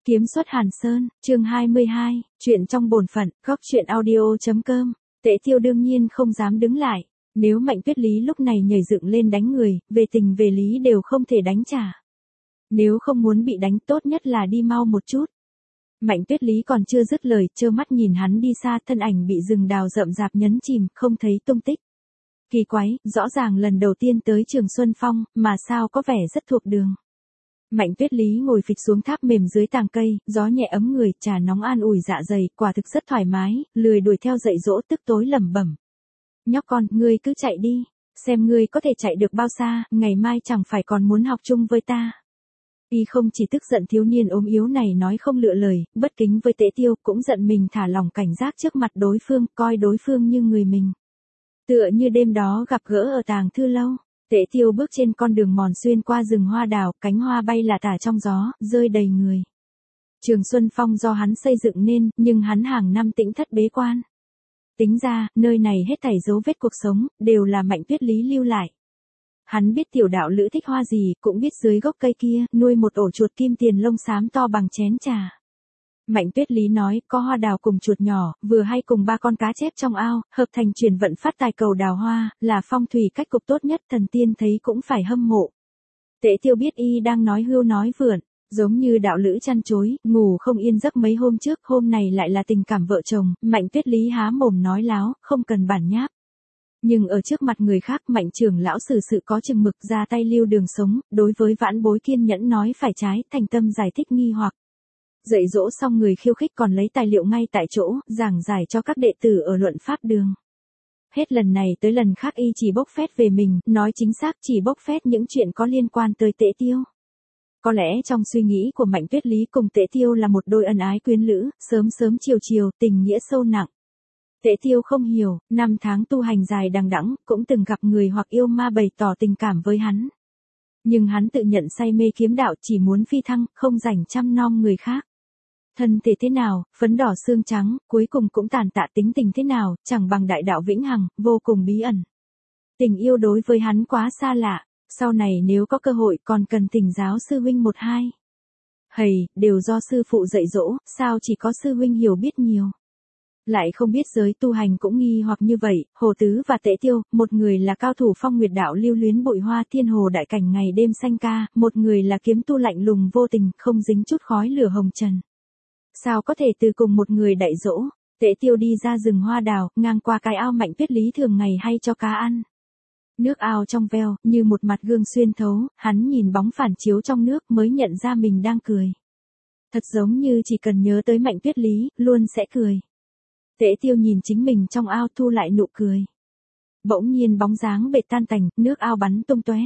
Kiếm xuất Hàn Sơn, chương 22, chuyện trong bổn phận, góc chuyện audio.com. Tễ Tiêu đương nhiên không dám đứng lại. Nếu Mạnh Tuyết Lý lúc này nhảy dựng lên đánh người, về tình về lý đều không thể đánh trả. Nếu không muốn bị đánh tốt nhất là đi mau một chút. Mạnh Tuyết Lý còn chưa dứt lời, trơ mắt nhìn hắn đi xa, thân ảnh bị rừng đào rậm rạp nhấn chìm, không thấy tung tích. Kỳ quái, rõ ràng lần đầu tiên tới Trường Xuân Phong, mà sao có vẻ rất thuộc đường. Mạnh Tuyết Lý ngồi phịch xuống tháp mềm dưới tàng cây, gió nhẹ ấm người, trà nóng an ủi dạ dày, quả thực rất thoải mái, lười đuổi theo dạy dỗ tức tối lẩm bẩm. Nhóc con, ngươi cứ chạy đi, xem ngươi có thể chạy được bao xa, ngày mai chẳng phải còn muốn học chung với ta. Y không chỉ tức giận thiếu niên ốm yếu này nói không lựa lời, bất kính với Tễ Tiêu, cũng giận mình thả lỏng cảnh giác trước mặt đối phương, coi đối phương như người mình. Tựa như đêm đó gặp gỡ ở tàng thư lâu. Tễ Tiêu bước trên con đường mòn xuyên qua rừng hoa đào, cánh hoa bay lả tả trong gió, rơi đầy người. Trường Xuân Phong do hắn xây dựng nên, nhưng hắn hàng năm tĩnh thất bế quan. Tính ra, nơi này hết thảy dấu vết cuộc sống, đều là Mạnh Tuyết Lý lưu lại. Hắn biết tiểu đạo lữ thích hoa gì, cũng biết dưới gốc cây kia, nuôi một ổ chuột kim tiền lông xám to bằng chén trà. Mạnh Tuyết Lý nói, có hoa đào cùng chuột nhỏ, vừa hay cùng 3 con cá chép trong ao, hợp thành truyền vận phát tài cầu đào hoa, là phong thủy cách cục tốt nhất, thần tiên thấy cũng phải hâm mộ. Tễ Tiêu biết y đang nói hưu nói vượn, giống như đạo lữ chăn chối, ngủ không yên giấc mấy hôm trước, hôm này lại là tình cảm vợ chồng, Mạnh Tuyết Lý há mồm nói láo, không cần bản nháp. Nhưng ở trước mặt người khác, Mạnh trưởng lão xử sự có chừng mực, ra tay lưu đường sống, đối với vãn bối kiên nhẫn nói phải trái, thành tâm giải thích nghi hoặc. Dạy dỗ xong người khiêu khích còn lấy tài liệu ngay tại chỗ, giảng giải cho các đệ tử ở luận pháp đường. Hết lần này tới lần khác y chỉ bốc phét về mình, nói chính xác chỉ bốc phét những chuyện có liên quan tới Tễ Tiêu. Có lẽ trong suy nghĩ của Mạnh Tuyết Lý cùng Tễ Tiêu là một đôi ân ái quyến lữ, sớm sớm chiều chiều, tình nghĩa sâu nặng. Tễ Tiêu không hiểu, 5 tháng tu hành dài đằng đẵng, cũng từng gặp người hoặc yêu ma bày tỏ tình cảm với hắn. Nhưng hắn tự nhận say mê kiếm đạo, chỉ muốn phi thăng, không rảnh chăm nom người khác. Thân thể thế nào, phấn đỏ xương trắng, cuối cùng cũng tàn tạ, tính tình thế nào, chẳng bằng đại đạo vĩnh hằng, vô cùng bí ẩn. Tình yêu đối với hắn quá xa lạ, sau này nếu có cơ hội còn cần thỉnh giáo sư huynh 1-2. Hầy, đều do sư phụ dạy dỗ, sao chỉ có sư huynh hiểu biết nhiều. Lại không biết giới tu hành cũng nghi hoặc như vậy, Hồ Tứ và Tễ Tiêu, một người là cao thủ phong nguyệt đạo lưu luyến bụi hoa thiên hồ đại cảnh ngày đêm xanh ca, một người là kiếm tu lạnh lùng vô tình, không dính chút khói lửa hồng trần. Sao có thể từ cùng một người dạy dỗ? Tễ Tiêu đi ra rừng hoa đào, ngang qua cái ao Mạnh Tuyết Lý thường ngày hay cho cá ăn. Nước ao trong veo, như một mặt gương xuyên thấu, hắn nhìn bóng phản chiếu trong nước mới nhận ra mình đang cười. Thật giống như chỉ cần nhớ tới Mạnh Tuyết Lý, luôn sẽ cười. Tễ Tiêu nhìn chính mình trong ao thu lại nụ cười. Bỗng nhiên bóng dáng bệt tan tành, nước ao bắn tung tóe.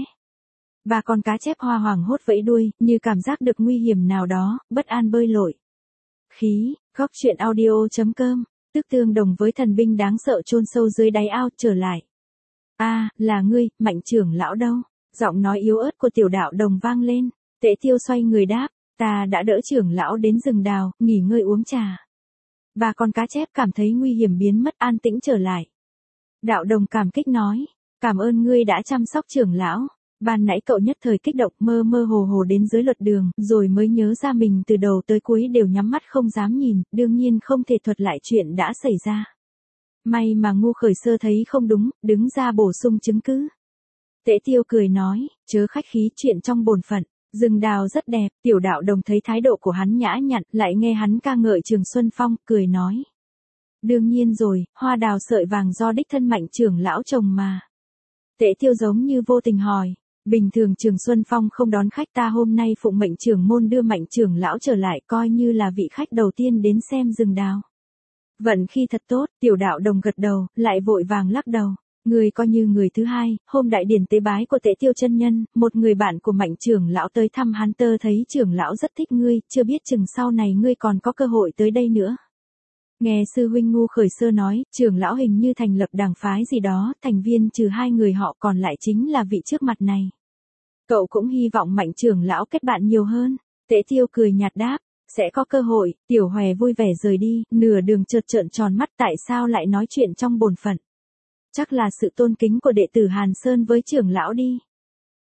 3 con cá chép hoa hoảng hốt vẫy đuôi, như cảm giác được nguy hiểm nào đó, bất an bơi lội. Khí, góc chuyện audio.com, tức tương đồng với thần binh đáng sợ chôn sâu dưới đáy ao trở lại. A, là ngươi, Mạnh trưởng lão đâu? Giọng nói yếu ớt của tiểu đạo đồng vang lên. Tễ Tiêu xoay người đáp, ta đã đỡ trưởng lão đến rừng đào, nghỉ ngơi uống trà. 3 con cá chép cảm thấy nguy hiểm biến mất, an tĩnh trở lại. Đạo đồng cảm kích nói, cảm ơn ngươi đã chăm sóc trưởng lão. Ban nãy cậu nhất thời kích động, mơ mơ hồ hồ đến dưới luật đường, rồi mới nhớ ra mình từ đầu tới cuối đều nhắm mắt không dám nhìn, đương nhiên không thể thuật lại chuyện đã xảy ra. May mà Ngu Khởi Sơ thấy không đúng, đứng ra bổ sung chứng cứ. Tễ Tiêu cười nói, chớ khách khí, chuyện trong bổn phận. Rừng đào rất đẹp, tiểu đạo đồng thấy thái độ của hắn nhã nhặn, lại nghe hắn ca ngợi Trường Xuân Phong, cười nói. Đương nhiên rồi, hoa đào sợi vàng do đích thân Mạnh trưởng lão trồng mà. Tễ Tiêu giống như vô tình hỏi, bình thường Trường Xuân Phong không đón khách, ta hôm nay phụng mệnh trưởng môn đưa Mạnh trưởng lão trở lại, coi như là vị khách đầu tiên đến xem rừng đào. Vận khi thật tốt, tiểu đạo đồng gật đầu, lại vội vàng lắc đầu. Người coi như người thứ hai, hôm đại điển tế bái của Tễ Tiêu chân nhân, một người bạn của Mạnh trưởng lão tới thăm hắn, tơ thấy trưởng lão rất thích ngươi, chưa biết chừng sau này ngươi còn có cơ hội tới đây nữa. Nghe sư huynh Ngu Khởi Sơ nói, trưởng lão hình như thành lập đảng phái gì đó, thành viên trừ 2 người họ còn lại chính là vị trước mặt này. Cậu cũng hy vọng Mạnh trưởng lão kết bạn nhiều hơn. Tễ Tiêu cười nhạt đáp, sẽ có cơ hội. Tiểu Hòe vui vẻ rời đi, nửa đường chợt trợn tròn mắt, tại sao lại nói chuyện trong bổn phận. Chắc là sự tôn kính của đệ tử Hàn Sơn với trưởng lão đi.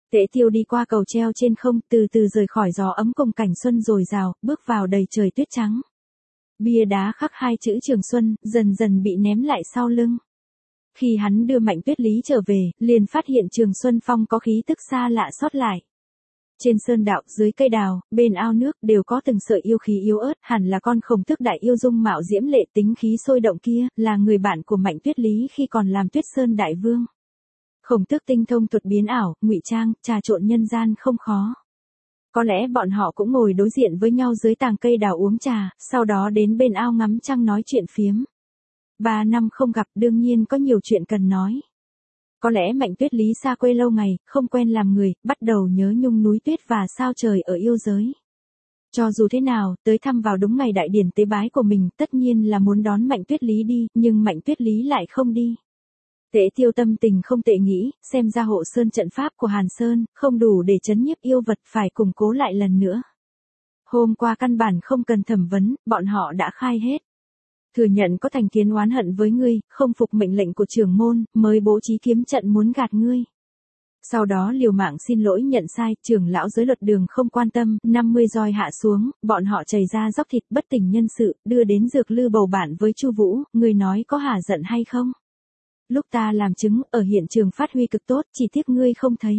Tế Tiêu đi qua cầu treo trên không, từ từ rời khỏi gió ấm cùng cảnh xuân dồi dào, bước vào đầy trời tuyết trắng. Bia đá khắc hai chữ Trường Xuân, dần dần bị ném lại sau lưng. Khi hắn đưa Mạnh Tuyết Lý trở về, liền phát hiện Trường Xuân Phong có khí tức xa lạ sót lại. Trên sơn đạo, dưới cây đào, bên ao nước đều có từng sợi yêu khí yếu ớt, hẳn là con khổng tước đại yêu dung mạo diễm lệ tính khí sôi động kia, là người bạn của Mạnh Tuyết Lý khi còn làm Tuyết Sơn đại vương. Khổng tước tinh thông thuật biến ảo, ngụy trang, trà trộn nhân gian không khó. Có lẽ bọn họ cũng ngồi đối diện với nhau dưới tàng cây đào uống trà, sau đó đến bên ao ngắm trăng nói chuyện phiếm. 3 năm không gặp đương nhiên có nhiều chuyện cần nói. Có lẽ Mạnh Tuyết Lý xa quê lâu ngày, không quen làm người, bắt đầu nhớ nhung núi tuyết và sao trời ở yêu giới. Cho dù thế nào, tới thăm vào đúng ngày đại điển tế bái của mình, tất nhiên là muốn đón Mạnh Tuyết Lý đi, nhưng Mạnh Tuyết Lý lại không đi. Tế Tiêu tâm tình không tệ nghĩ, xem ra hộ sơn trận pháp của Hàn Sơn, không đủ để trấn nhiếp yêu vật, phải củng cố lại lần nữa. Hôm qua căn bản không cần thẩm vấn, bọn họ đã khai hết. Thừa nhận có thành kiến oán hận với ngươi, không phục mệnh lệnh của trưởng môn, mới bố trí kiếm trận muốn gạt ngươi. Sau đó liều mạng xin lỗi nhận sai, trưởng lão giới luật đường không quan tâm, 50 roi hạ xuống, bọn họ chảy ra dóc thịt bất tỉnh nhân sự, đưa đến dược lư bầu bạn với Chu Vũ, ngươi nói có hả giận hay không? Lúc ta làm chứng, ở hiện trường phát huy cực tốt, chỉ tiếc ngươi không thấy.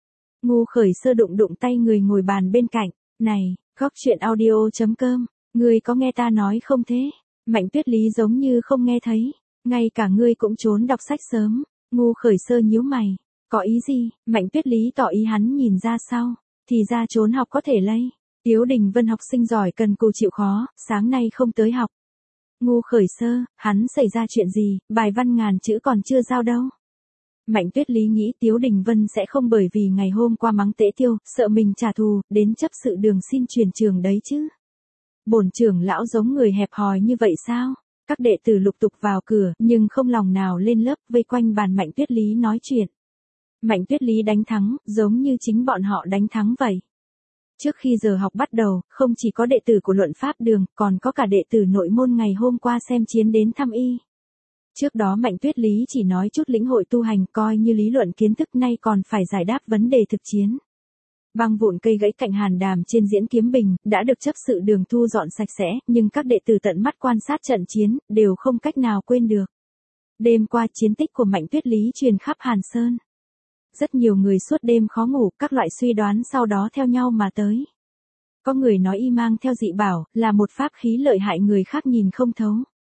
Ngu Khởi Sơ đụng đụng tay người ngồi bàn bên cạnh, này, góc chuyện audio.com, ngươi có nghe ta nói không thế? Mạnh Tuyết Lý giống như không nghe thấy, ngay cả ngươi cũng trốn đọc sách sớm. Ngu Khởi Sơ nhíu mày, có ý gì? Mạnh Tuyết Lý tỏ ý hắn nhìn ra sau, thì ra trốn học có thể lây. Tiếu Đình Vân học sinh giỏi cần cù chịu khó, sáng nay không tới học. Ngu Khởi Sơ, hắn xảy ra chuyện gì, bài văn ngàn chữ còn chưa giao đâu. Mạnh Tuyết Lý nghĩ Tiếu Đình Vân sẽ không bởi vì ngày hôm qua mắng Tế Tiêu, sợ mình trả thù, đến chấp sự đường xin truyền trường đấy chứ. Bổn trưởng lão giống người hẹp hòi như vậy sao? Các đệ tử lục tục vào cửa, nhưng không lòng nào lên lớp, vây quanh bàn Mạnh Tuyết Lý nói chuyện. Mạnh Tuyết Lý đánh thắng, giống như chính bọn họ đánh thắng vậy. Trước khi giờ học bắt đầu, không chỉ có đệ tử của luận pháp đường, còn có cả đệ tử nội môn ngày hôm qua xem chiến đến thăm y. Trước đó Mạnh Tuyết Lý chỉ nói chút lĩnh hội tu hành, coi như lý luận kiến thức, nay còn phải giải đáp vấn đề thực chiến. Băng vụn cây gãy cạnh hàn đàm trên diễn kiếm bình, đã được chấp sự đường thu dọn sạch sẽ, nhưng các đệ tử tận mắt quan sát trận chiến, đều không cách nào quên được. Đêm qua chiến tích của Mạnh Tuyết Lý truyền khắp Hàn Sơn. Rất nhiều người suốt đêm khó ngủ, các loại suy đoán sau đó theo nhau mà tới. Có người nói y mang theo dị bảo, là một pháp khí lợi hại người khác nhìn không thấu.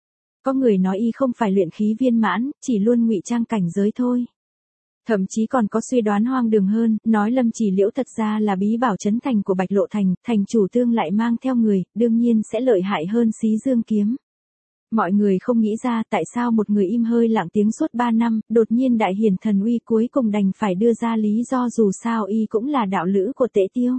Có người nói y không phải luyện khí viên mãn, chỉ luôn ngụy trang cảnh giới thôi. Thậm chí còn có suy đoán hoang đường hơn, nói Lâm Chỉ Liễu thật ra là bí bảo trấn thành của Bạch Lộ Thành, thành chủ tương lại mang theo người, đương nhiên sẽ lợi hại hơn Xí Dương kiếm. Mọi người không nghĩ ra tại sao một người im hơi lặng tiếng suốt 3 năm, đột nhiên đại hiển thần uy cuối cùng đành phải đưa ra lý do dù sao y cũng là đạo lữ của Tế Tiêu.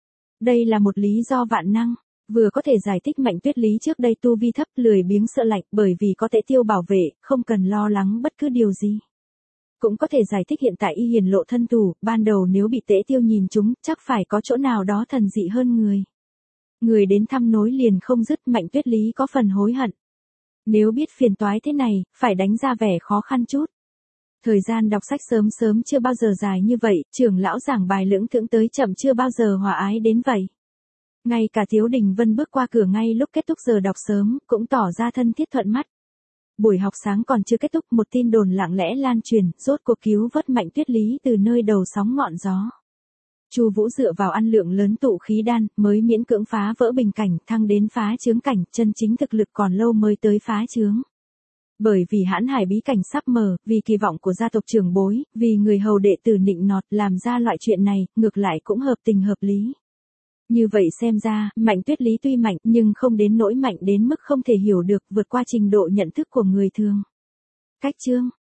Đây là một lý do vạn năng, vừa có thể giải thích Mạnh Tuyết Lý trước đây tu vi thấp, lười biếng sợ lạnh, bởi vì có Tế Tiêu bảo vệ, không cần lo lắng bất cứ điều gì. Cũng có thể giải thích hiện tại y hiển lộ thân thủ, ban đầu nếu bị Tế Tiêu nhìn trúng, chắc phải có chỗ nào đó thần dị hơn người. Người đến thăm nối liền không dứt, Mạnh Tuyết Lý có phần hối hận. Nếu biết phiền toái thế này, phải đánh ra vẻ khó khăn chút. Thời gian đọc sách sớm sớm chưa bao giờ dài như vậy, trưởng lão giảng bài lưỡng thưởng tới chậm chưa bao giờ hòa ái đến vậy. Ngay cả Tiếu Đình Vân bước qua cửa ngay lúc kết thúc giờ đọc sớm, cũng tỏ ra thân thiết thuận mắt. Buổi học sáng còn chưa kết thúc, một tin đồn lặng lẽ lan truyền, rốt cuộc cứu vớt Mạnh Tuyết Lý từ nơi đầu sóng ngọn gió. Chu Vũ dựa vào ăn lượng lớn tụ khí đan, mới miễn cưỡng phá vỡ bình cảnh, thăng đến phá chướng cảnh, chân chính thực lực còn lâu mới tới phá chướng. Bởi vì Hãn Hải bí cảnh sắp mở, vì kỳ vọng của gia tộc trưởng bối, vì người hầu đệ tử nịnh nọt, làm ra loại chuyện này, ngược lại cũng hợp tình hợp lý. Như vậy xem ra, Mạnh Tuyết Lý tuy mạnh, nhưng không đến nỗi mạnh đến mức không thể hiểu được, vượt qua trình độ nhận thức của người thường. Cách chương